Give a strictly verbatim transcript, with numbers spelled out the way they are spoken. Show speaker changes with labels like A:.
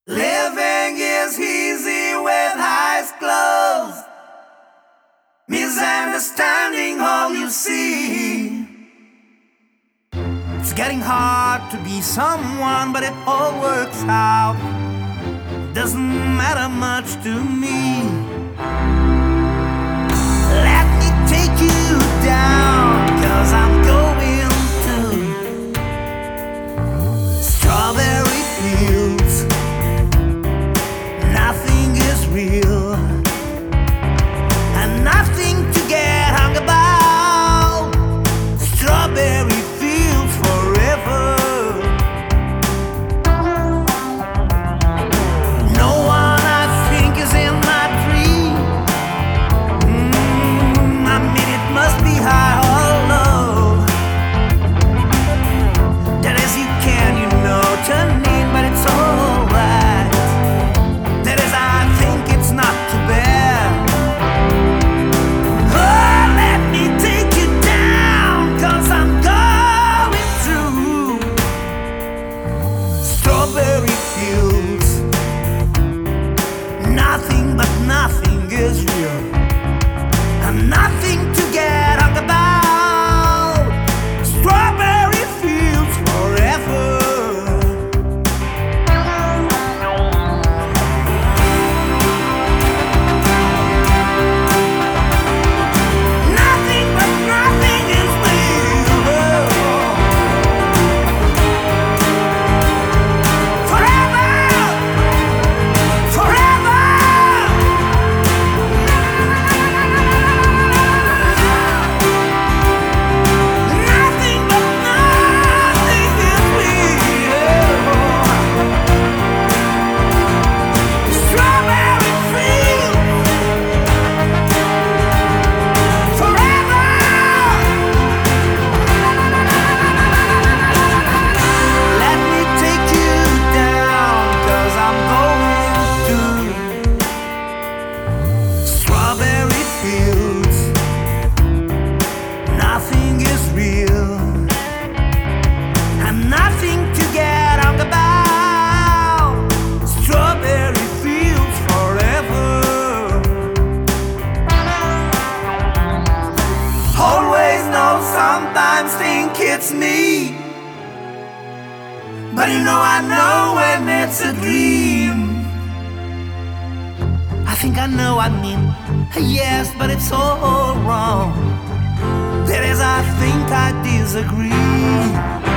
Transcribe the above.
A: Living is easy with eyes closed, misunderstanding all you see. It's getting hard to be someone, but it all works out. Doesn't matter much to me. Let me take you down, 'cause I'm going to strawberry fields. Nothing is real, and nothing to get hung about. Strawberry fields forever. No one I think is in my dream. mm, I mean it must be high or low. That is, you can, you know, turn in, but it's alright. That is, I think it's not too bad. Oh, let me take you down, 'cause I'm going through strawberry fields. Nothing but nothing is real, and nothing to get hung about. Strawberry fields forever. Nothing but nothing is real. Forever, forever. Nothing but nothing is real. Strawberry fields forever. Let me take you down, 'cause I'm going to strawberry fields. Nothing is real, and nothing to get hung about. Strawberry fields forever. Always know, sometimes think it's me, but you know I know when it's a dream. I think I know, I mean, yes, but it's all wrong. That is, I think I disagree.